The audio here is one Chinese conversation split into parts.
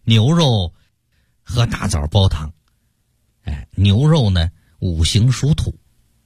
牛肉和大枣煲汤。牛肉呢五行属土。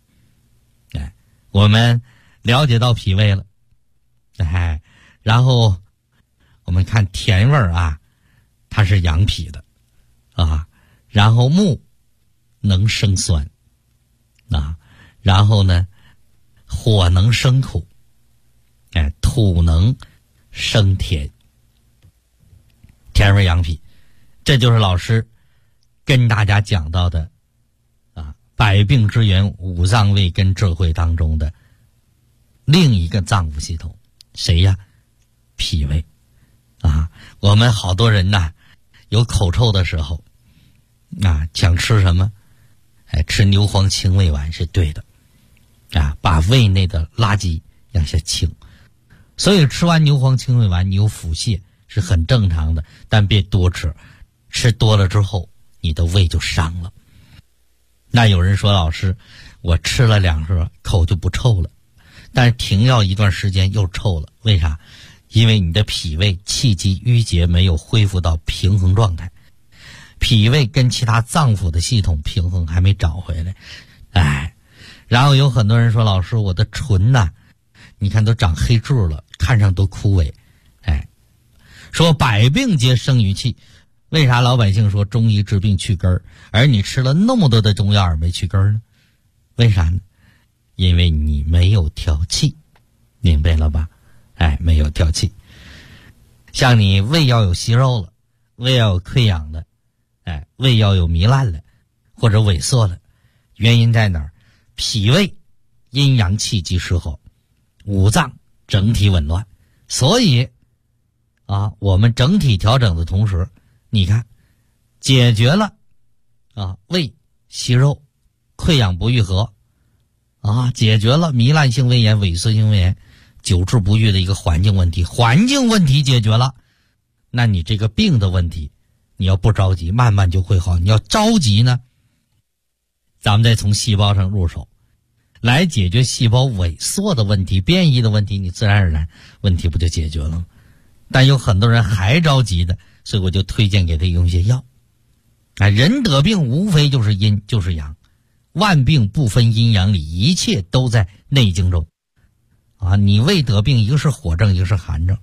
我们了解到脾胃了。然后我们看甜味啊，它是养脾的啊。然后木能生酸啊，然后呢火能生苦，土能生甜，甜味养脾。这就是老师跟大家讲到的百病之源五脏胃根智慧当中的另一个脏腑系统。谁呀？脾胃啊。我们好多人呐，有口臭的时候想吃什么？吃牛黄清胃丸是对的把胃内的垃圾让下清。所以吃完牛黄清胃丸，你有腹泻是很正常的，但别多吃，吃多了之后你的胃就伤了。那有人说，老师，我吃了2盒口就不臭了，但是停药一段时间又臭了，为啥？因为你的脾胃气机郁结没有恢复到平衡状态，脾胃跟其他脏腑的系统平衡还没找回来。然后有很多人说，老师，我的唇你看都长黑痣了，看上都枯萎。说百病皆生于气，为啥老百姓说中医治病去根儿，而你吃了那么多的中药而没去根儿呢？为啥呢？因为你没有调气，明白了吧？没有调气。像你胃要有息肉了，胃要有溃疡了，胃要有糜烂了，或者萎缩了，原因在哪儿？脾胃阴阳气机失衡，五脏整体紊乱。所以我们整体调整的同时，你看解决了胃息肉、溃疡不愈合解决了糜烂性胃炎、萎缩性胃炎、久治不愈的一个环境问题。环境问题解决了，那你这个病的问题，你要不着急，慢慢就会好。你要着急呢，咱们再从细胞上入手，来解决细胞萎缩的问题、变异的问题，你自然而然问题不就解决了吗？但有很多人还着急的，所以我就推荐给他用一些药。人得病无非就是阴就是阳，万病不分阴阳里，一切都在内经中你胃得病，一个是火症，一个是寒症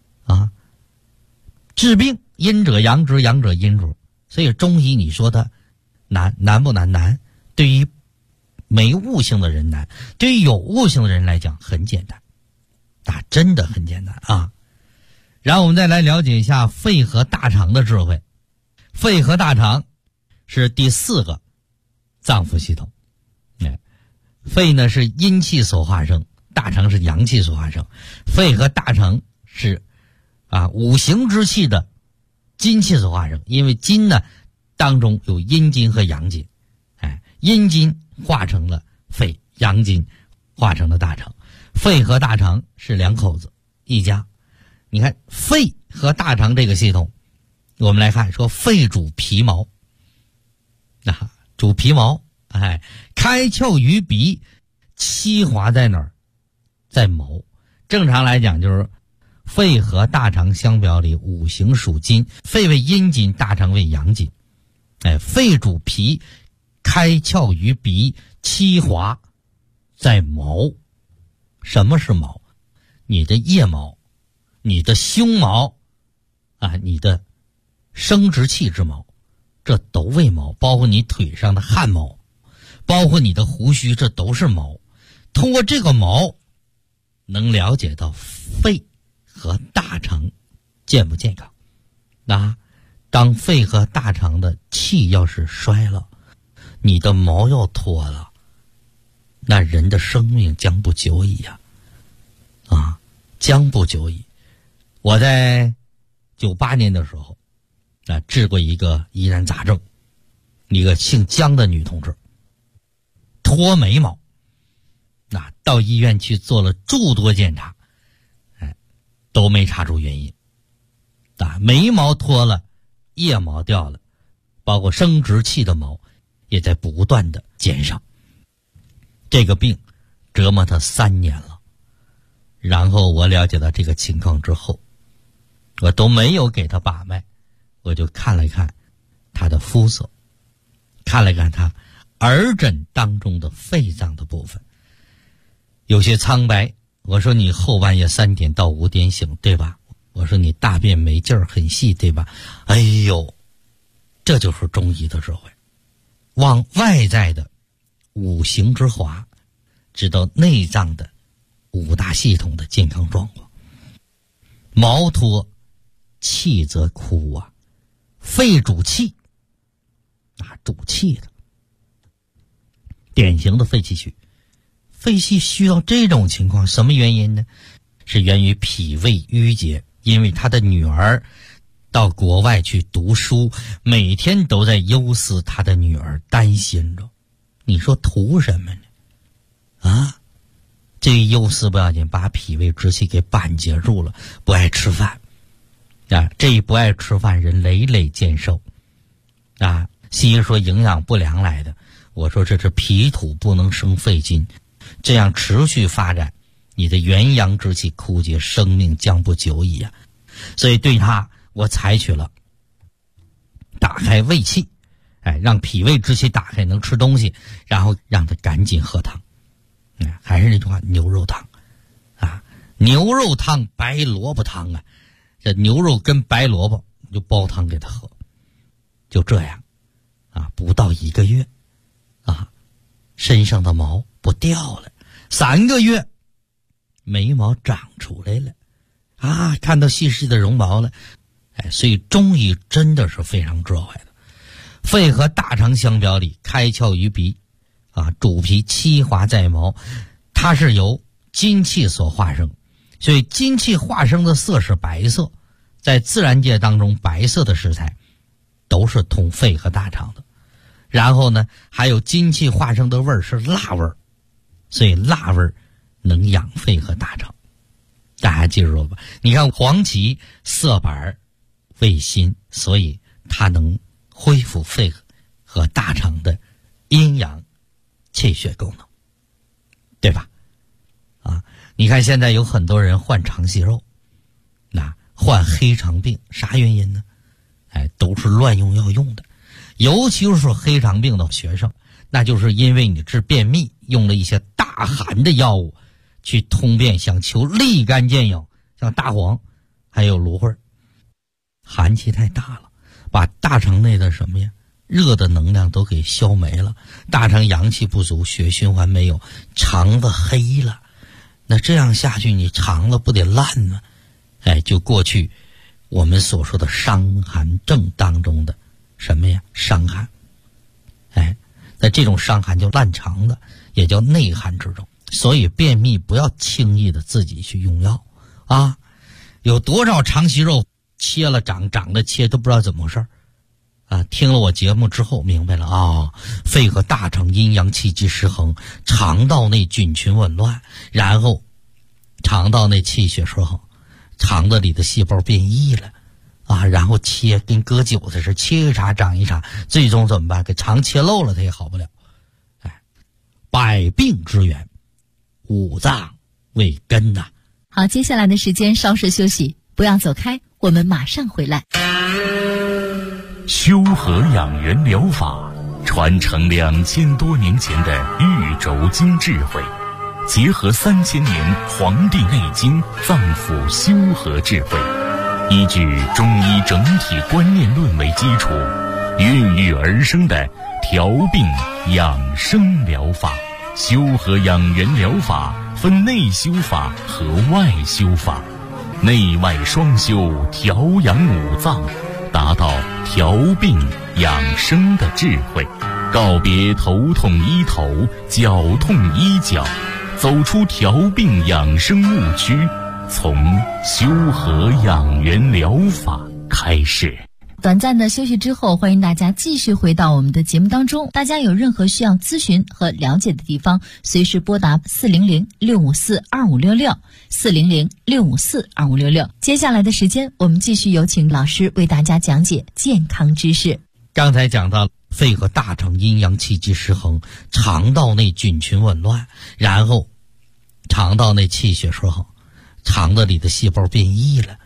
治病阴者阳之，阳者阴之。所以中医你说它难不难？难。对于没悟性的人难，对于有悟性的人来讲很简单真的很简单然后我们再来了解一下肺和大肠的智慧。肺和大肠是第4个脏腑系统。肺呢是阴气所化生，大肠是阳气所化生。肺和大肠是五行之气的金气所化生。因为金呢当中有阴金和阳金，阴金化成了肺，阳金化成了大肠。肺和大肠是2口子一家。你看肺和大肠这个系统，我们来看说肺主皮毛主皮毛开窍于鼻，七华在哪儿？在毛。正常来讲就是肺和大肠相表里五行属金，肺为阴金，大肠为阳金。肺主皮，开窍于鼻，七华在毛。什么是毛？你的腋毛，你的胸毛你的生殖器之毛，这都为毛。包括你腿上的汗毛，包括你的胡须，这都是毛。通过这个毛能了解到肺和大肠健不健康。当肺和大肠的气要是衰了，你的毛要脱了，那人的生命将不久矣将不久矣。我在98年的时候治过一个疑难杂症，一个姓姜的女同志脱眉毛，到医院去做了诸多检查，都没查出原因。眉毛脱了，腋毛掉了，包括生殖器的毛也在不断的减少。这个病折磨他3年了。然后我了解到这个情况之后，我都没有给他把脉， 我就看了看他的肤色，看了看他耳枕当中的肺脏的部分，有些苍白。我说你后半夜3点到5点醒，对吧？我说你大便没劲儿，很细，对吧？哎呦，这就是中医的智慧，往外在的五行之华，知道内脏的5大系统的健康状况。毛脱，气则枯啊，肺主气，主气的，典型的肺气虚。肺气虚到这种情况，什么原因呢？是源于脾胃郁结，因为他的女儿到国外去读书，每天都在忧思他的女儿，担心着。你说图什么呢？这一忧思不要紧，把脾胃之气给板结住了，不爱吃饭这一不爱吃饭，人累累见瘦西医说营养不良来的，我说这是脾土不能生肺金，这样持续发展，你的元阳之气枯竭，生命将不久矣啊！所以对他，我采取了打开胃气，让脾胃之气打开，能吃东西，然后让他赶紧喝汤。还是那句话，牛肉汤牛肉汤、白萝卜汤这牛肉跟白萝卜你就煲汤给他喝，就这样不到1个月身上的毛不掉了，3个月眉毛长出来了看到细细的绒毛了。所以中医真的是非常智慧的。肺和大肠相表里，开窍于鼻主皮七华在毛，它是由金气所化生，所以金气化生的色是白色，在自然界当中，白色的食材都是通肺和大肠的。然后呢，还有金气化生的味儿是辣味儿，所以辣味儿能养肺和大肠。大家记住了吧？你看黄芪色白味辛，所以它能恢复肺和大肠的阴阳气血功能，对吧？你看现在有很多人患肠息肉，患黑肠病，啥原因呢？都是乱用药用的。尤其是黑肠病的学生，那就是因为你治便秘用了一些大寒的药物去通便，想求立竿见影，像大黄还有芦荟，寒气太大了，把大肠内的什么呀热的能量都给消没了，大肠阳气不足，血循环没有，肠子黑了。那这样下去你肠子不得烂吗？就过去我们所说的伤寒症当中的什么呀伤寒。那这种伤寒就烂肠子，也叫内寒之症。所以便秘不要轻易的自己去用药有多少肠息肉切了长了切都不知道怎么回事听了我节目之后明白了肺和大肠阴阳气机失衡，肠道内菌群紊乱，然后肠道内气血失衡，肠子里的细胞变异了然后切跟割韭菜似的，切一茬长一茬，最终怎么办？给肠切漏了，它也好不了。百病之源，五脏为根呐。 好，接下来的时间稍事休息，不要走开，我们马上回来。 修和养元疗法传承2000多年前的玉轴经智慧，结合3000年《黄帝内经》脏腑修和智慧，依据中医整体观念论为基础，孕育而生的调病养生疗法。修和养元疗法分内修法和外修法，内外双修，调养五脏，达到调病养生的智慧。告别头痛医头，脚痛医脚，走出调病养生误区，从修和养元疗法开始。 短暂的休息之后，欢迎大家继续回到我们的节目当中。大家有任何需要咨询和了解的地方，随时拨打400-654-2566 400-654-2566。接下来的时间，我们继续有请老师为大家讲解健康知识。 刚才讲到肺和大肠阴阳气机失衡，肠道内菌群紊乱，然后肠道内气血失衡，肠子里的细胞变异了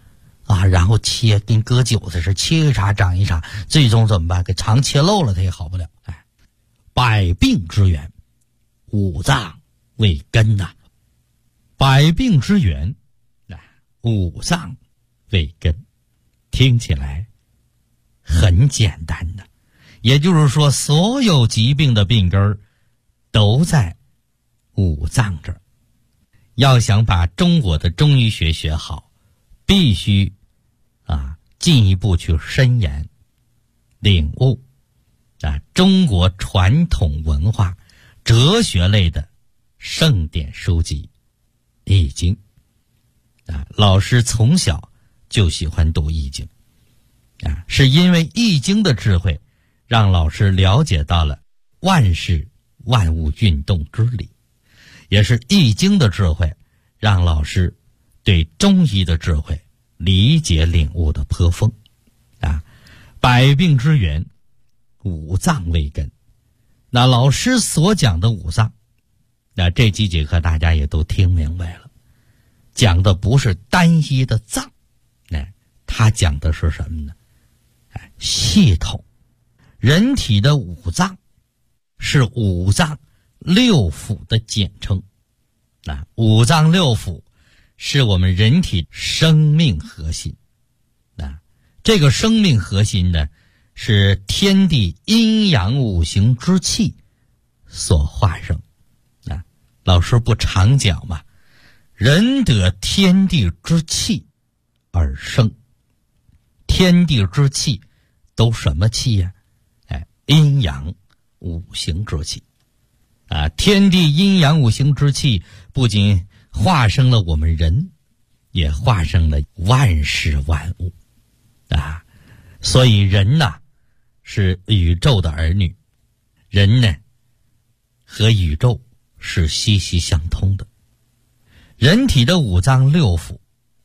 啊，然后切跟割韭菜似的，切一茬长一茬，最终怎么办？给肠切漏了，它也好不了。哎，百病之源，五脏为根呐。百病之源，五脏为根，听起来很简单的。也就是说，所有疾病的病根儿都在五脏这儿。要想把中国的中医学学好，必须进一步去深研领悟中国传统文化哲学类的圣典书籍《易经》老师从小就喜欢读《易经》是因为《易经》的智慧让老师了解到了万事万物运动之理，也是《易经》的智慧让老师对中医的智慧理解领悟的颇丰百病之源，五脏为根。那老师所讲的五脏，这几节课大家也都听明白了，讲的不是单一的脏，他讲的是什么呢？系统。人体的五脏是五脏六腑的简称。五脏六腑是我们人体生命核心。这个生命核心呢，是天地阴阳五行之气所化生。老师不常讲嘛，人得天地之气而生。天地之气都什么气呀？阴阳五行之气。天地阴阳五行之气不仅化生了我们人，也化生了万事万物。所以人是宇宙的儿女，人呢和宇宙是息息相通的。人体的五脏六腑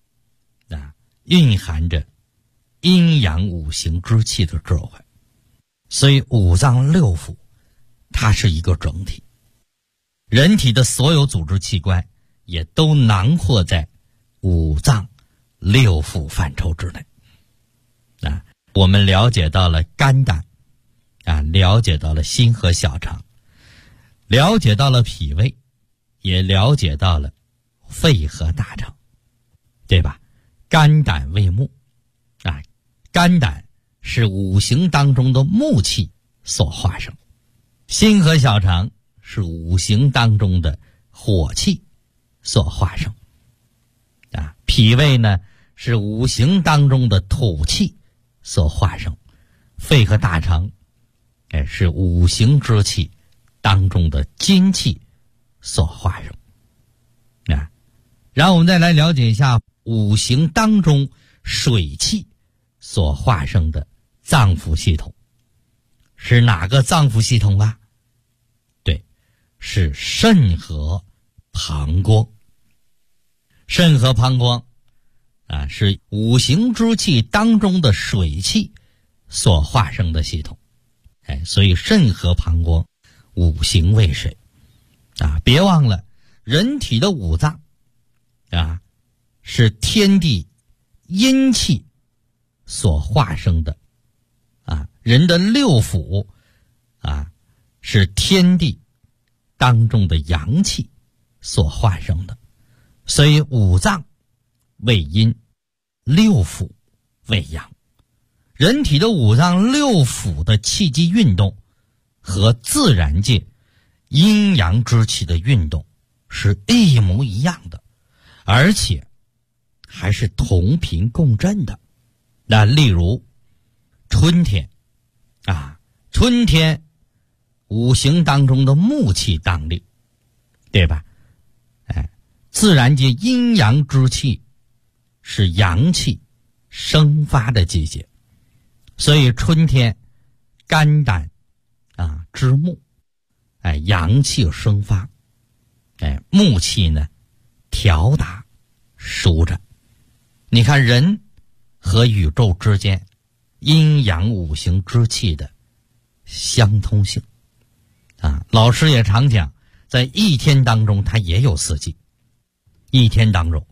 蕴含着阴阳五行之气的智慧，所以五脏六腑它是一个整体。人体的所有组织器官也都囊括在五脏六腑范畴之内。我们了解到了肝胆了解到了心和小肠，了解到了脾胃，也了解到了肺和大肠，对吧？肝胆为木肝胆是五行当中的木气所化生，心和小肠是五行当中的火气所化生脾胃呢是五行当中的土气所化生，肺和大肠是五行之气当中的金气所化生然后我们再来了解一下五行当中水气所化生的脏腑系统是哪个脏腑系统啊？对，是肾和膀胱。肾和膀胱是五行之气当中的水气所化生的系统。所以肾和膀胱五行为水别忘了人体的五脏是天地阴气所化生的人的六腑是天地当中的阳气所化生的。所以五脏为阴，六腑为阳。人体的五脏六腑的气机运动和自然界阴阳之气的运动是一模一样的，而且还是同频共振的。例如春天春天五行当中的木气当令，对吧？自然界阴阳之气是阳气生发的季节，所以春天肝胆之木阳气生发，木气呢调达舒展。你看人和宇宙之间阴阳五行之气的相通性老师也常讲，在一天当中它也有四季。一天当中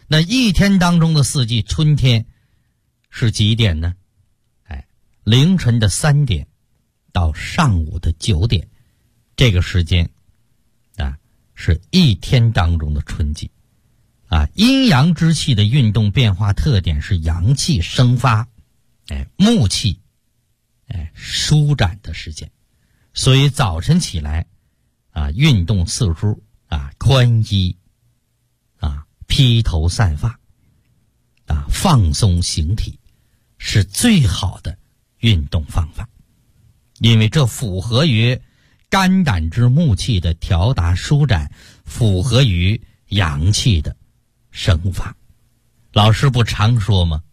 那一天当中的四季，春天是几点呢？凌晨的3点到上午的9点，这个时间是一天当中的春季。阴阳之气的运动变化特点是阳气生发，木气舒展的时间。所以早晨起来运动四肢宽衣披头散发放松形体，是最好的运动方法。因为这符合于肝胆之木气的调达舒展，符合于阳气的生发。老师不常说吗？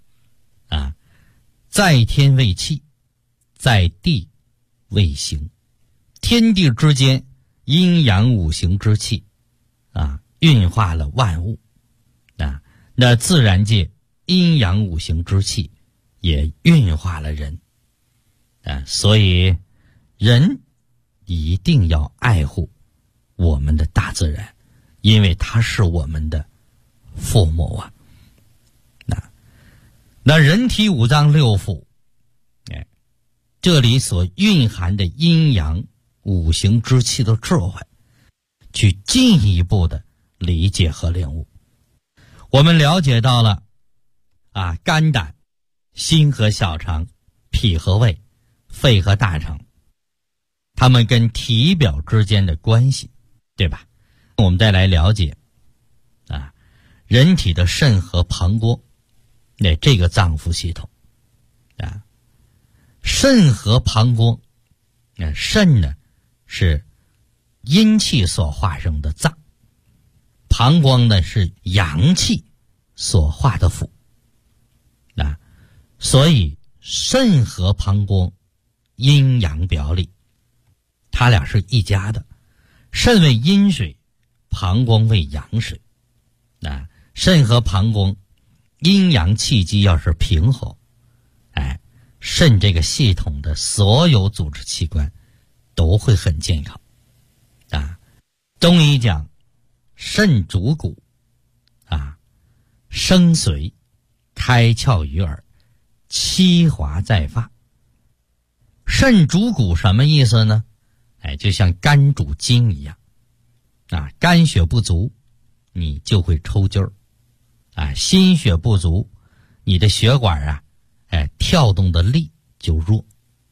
在天为气，在地为形。天地之间阴阳五行之气运化了万物，那自然界阴阳五行之气也运化了人，所以人一定要爱护我们的大自然，因为它是我们的父母啊。那人体五脏六腑，这里所蕴含的阴阳五行之气的智慧，去进一步的理解和领悟。我们了解到了肝胆、心和小肠、脾和胃、肺和大肠，它们跟体表之间的关系，对吧？我们再来了解人体的肾和膀胱，这个脏腑系统肾和膀胱，肾呢是阴气所化生的脏，膀胱呢是阳气所化的腑。所以肾和膀胱阴阳表里，它俩是一家的。肾为阴水，膀胱为阳水。肾和膀胱阴阳气机要是平衡，肾这个系统的所有组织器官都会很健康。中医讲肾主骨生髓，开窍于耳，七华在发。肾主骨什么意思呢？就像肝主筋一样肝血不足你就会抽筋儿心血不足，你的血管跳动的力就弱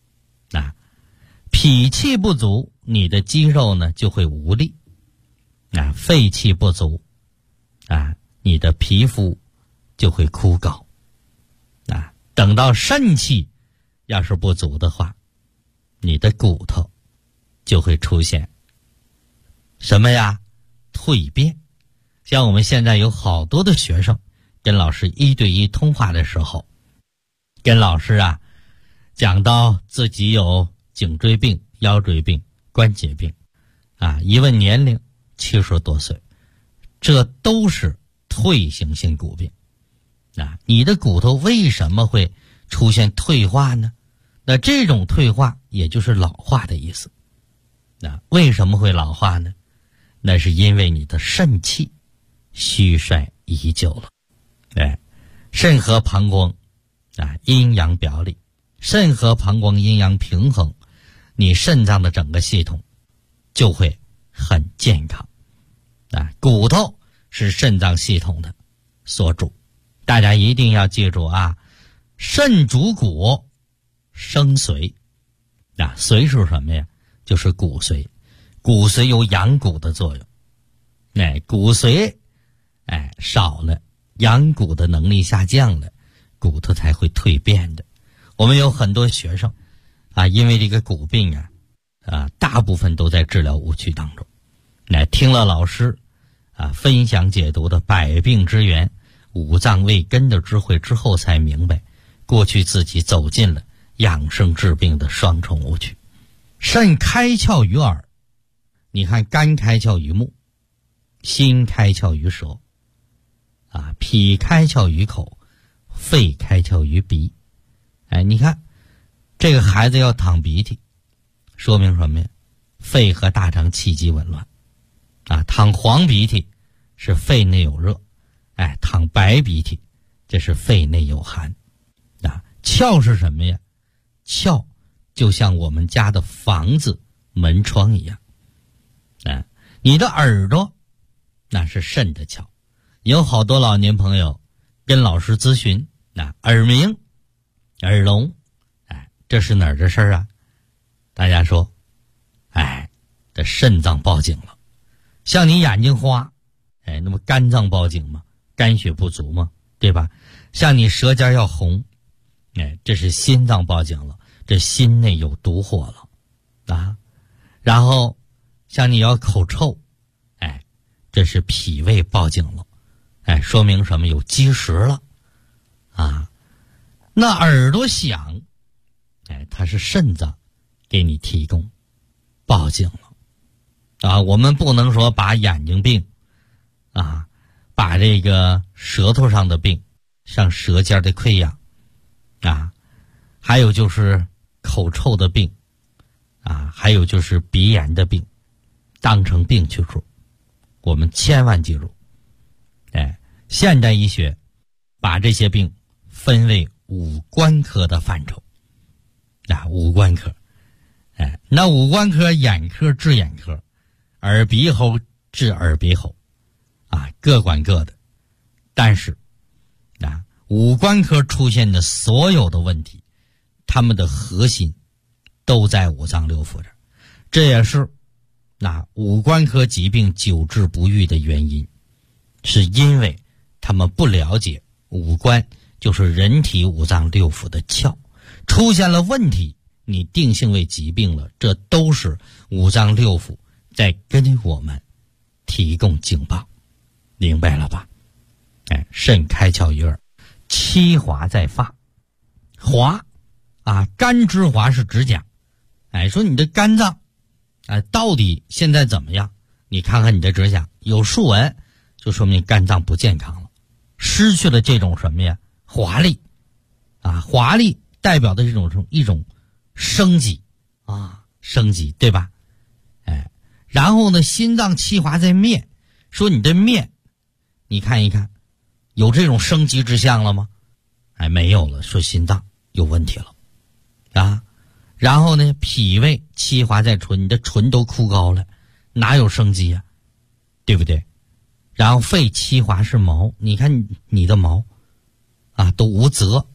脾气不足，你的肌肉呢就会无力肺气不足你的皮肤就会枯槁等到肾气要是不足的话，你的骨头就会出现什么呀？蜕变。像我们现在有好多的学生跟老师1对1通话的时候，跟老师讲到自己有颈椎病、腰椎病、关节病一问年龄70多岁，这都是退行性骨病你的骨头为什么会出现退化呢？那这种退化也就是老化的意思为什么会老化呢？那是因为你的肾气虚衰已久了。肾和膀胱阴阳表里，肾和膀胱阴阳平衡，你肾脏的整个系统就会很健康骨头是肾脏系统的所主，大家一定要记住肾主骨生髓髓是什么呀？就是骨髓。骨髓有养骨的作用骨髓少了，养骨的能力下降了，骨头才会蜕变的。我们有很多学生因为这个骨病大部分都在治疗误区当中听了老师分享解读的百病之源、五脏为根的智慧之后，才明白过去自己走进了养生治病的双重误区。肾开窍于耳，你看肝开窍于目，心开窍于舌脾开窍于口，肺开窍于鼻你看这个孩子要淌鼻涕，说明什么呀？肺和大肠气机紊乱淌黄鼻涕是肺内有热淌白鼻涕，这是肺内有寒。窍是什么呀？窍就像我们家的房子门窗一样。你的耳朵那是肾的窍。有好多老年朋友跟老师咨询，耳鸣、耳聋，这是哪儿的事儿啊？大家说，这肾脏报警了。像你眼睛花，那么肝脏报警吗？肝血不足吗？对吧？像你舌尖要红，这是心脏报警了，这心内有毒火了然后像你要口臭，这是脾胃报警了，说明什么？有积食了那耳朵响，它是肾脏给你提供报警了我们不能说把眼睛病把这个舌头上的病，像舌尖的溃疡还有就是口臭的病还有就是鼻炎的病当成病去处。我们千万记住，现代医学把这些病分为五官科的范畴五官科那五官科，眼科治眼科，耳鼻喉治耳鼻喉各管各的。但是五官科出现的所有的问题，他们的核心都在五脏六腑这儿，这也是五官科疾病久治不愈的原因，是因为他们不了解五官就是人体五脏六腑的窍，出现了问题，你定性为疾病了，这都是五脏六腑在跟我们提供警报，明白了吧？肾开窍于耳，七华在发。华肝之华是指甲。说你的肝脏到底现在怎么样？你看看你的指甲有竖纹，就说明肝脏不健康了，失去了这种什么呀？华丽华丽代表的一种生机生机，对吧？然后呢，心脏七华在面，说你的面，你看一看，有这种生机之象了吗？没有了，说心脏有问题了然后呢，脾胃七华在唇，你的唇都枯槁了，哪有生机呀？对不对？然后肺七华是毛，你看你的毛都无泽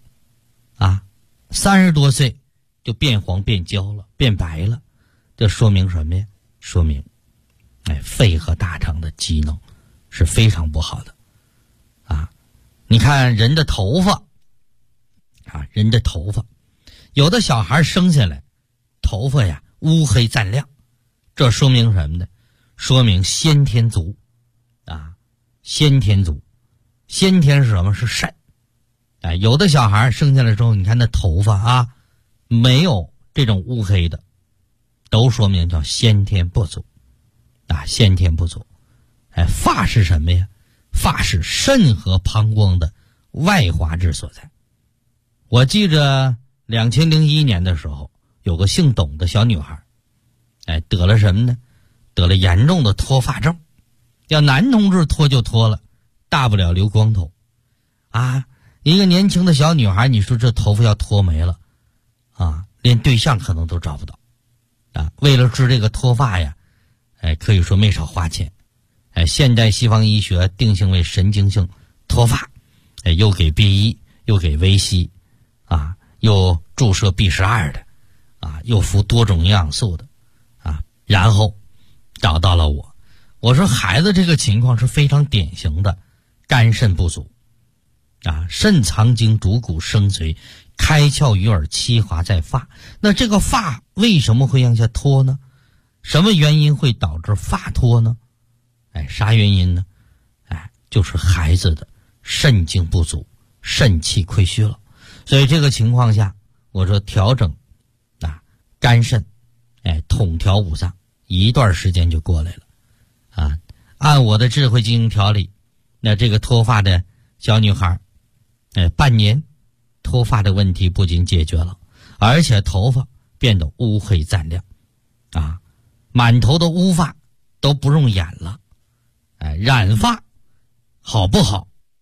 30多岁就变黄变焦了，变白了，这说明什么呀？说明肺和大肠的机能是非常不好的你看人的头发人的头发，有的小孩生下来头发呀乌黑锃亮，这说明什么呢？说明先天足先天足。先天是什么？是肾。有的小孩生下来之后，你看那头发没有这种乌黑的，都说明叫先天不足先天不足。发是什么呀？发是肾和膀胱的外华之所在。我记着2001年的时候，有个姓董的小女孩得了什么呢？得了严重的脱发症。要男同志脱就脱了，大不了留光头一个年轻的小女孩，你说这头发要脱没了连对象可能都找不到为了治这个脱发呀可以说没少花钱现代西方医学定性为神经性脱发又给 B1 又给维 C又注射 B12 的又服多种营养素的然后找到了我说孩子这个情况是非常典型的肝肾不足肾藏精主骨生髓，开窍于耳，七华在发。那这个发为什么会向下脱呢？什么原因会导致发脱呢？啥原因呢？就是孩子的肾精不足，肾气亏虚了。所以这个情况下，我说调整肝肾统调五脏，一段时间就过来了按我的智慧经营调理，那这个脱发的小女孩半年脱发的问题不仅解决了，而且头发变得乌黑锃亮满头的乌发都不用染了染发好不好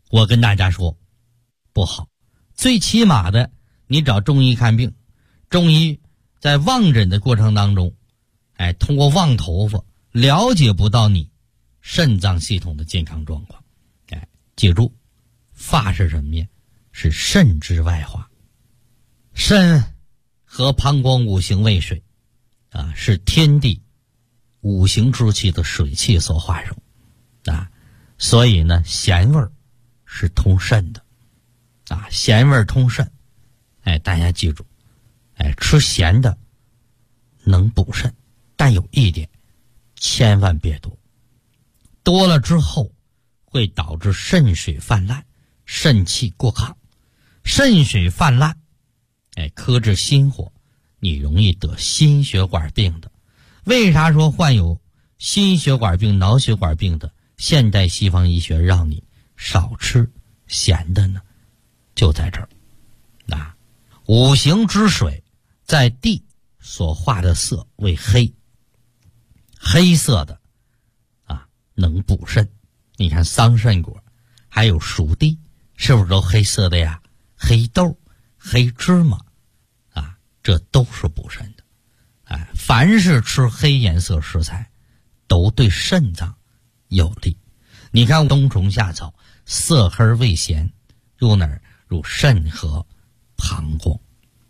我跟大家说不好。最起码的，你找中医看病，中医在望诊的过程当中，通过望头发了解不到你肾脏系统的健康状况。记住，发是什么呀？是肾之外化。肾和膀胱五行为水是天地五行之气的水气所化生所以呢，咸味是通肾的咸味通肾。大家记住，吃咸的能补肾，但有一点，千万别多，多了之后会导致肾水泛滥，肾气过亢。肾水泛滥克制心火，你容易得心血管病的。为啥说患有心血管病、脑血管病的现代西方医学让你少吃咸的呢？就在这儿五行之水在地所化的色为黑，黑色的能补肾。你看桑葚果还有熟地是不是都黑色的呀？黑豆、黑芝麻这都是补肾的。凡是吃黑颜色食材都对肾脏有利。你看冬虫夏草色黑味咸，入哪儿？入肾和膀胱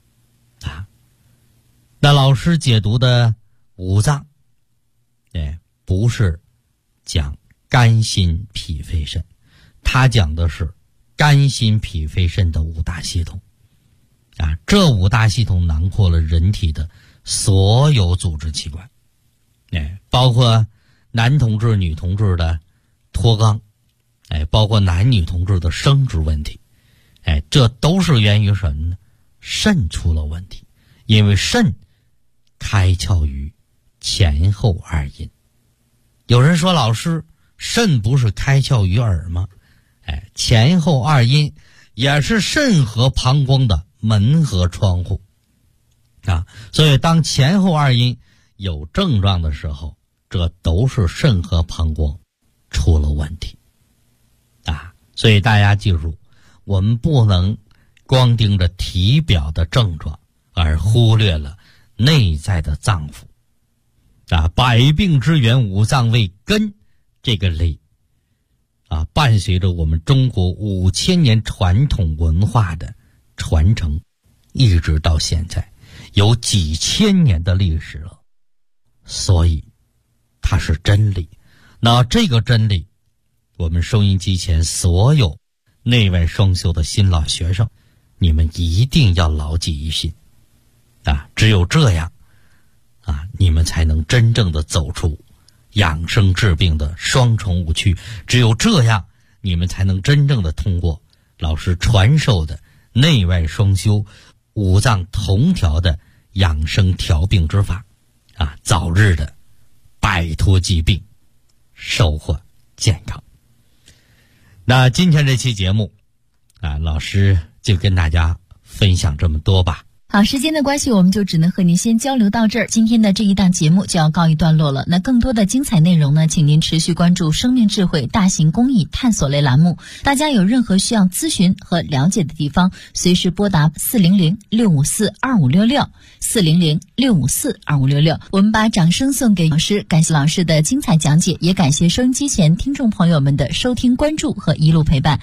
那老师解读的五脏不是讲肝心脾肺肾，他讲的是肝心脾肺肾的五大系统这五大系统囊括了人体的所有组织器官包括男同志女同志的脱肛包括男女同志的生殖问题这都是源于什么呢？肾出了问题。因为肾开窍于前后二阴。有人说老师，肾不是开窍于耳吗？前后二阴也是肾和膀胱的门和窗户所以当前后二阴有症状的时候，这都是肾和膀胱出了问题所以大家记住，我们不能光盯着体表的症状而忽略了内在的脏腑百病之源五脏为根这个理伴随着我们中国5000年传统文化的传承，一直到现在有几千年的历史了，所以它是真理。那这个真理，我们收音机前所有内外双修的新老学生，你们一定要牢记于心只有这样你们才能真正的走出养生治病的双重误区。只有这样，你们才能真正的通过老师传授的内外双修、五脏同调的养生调病之法早日的摆脱疾病，收获健康。那今天这期节目老师就跟大家分享这么多吧。 好，时间的关系，我们就只能和您先交流到这儿。今天的这一档节目就要告一段落了。那更多的精彩内容呢，请您持续关注生命智慧大型公益探索类栏目。大家有任何需要咨询和了解的地方，随时拨打400-654-2566 400-654-2566。我们把掌声送给老师，感谢老师的精彩讲解，也感谢收音机前听众朋友们的收听关注和一路陪伴。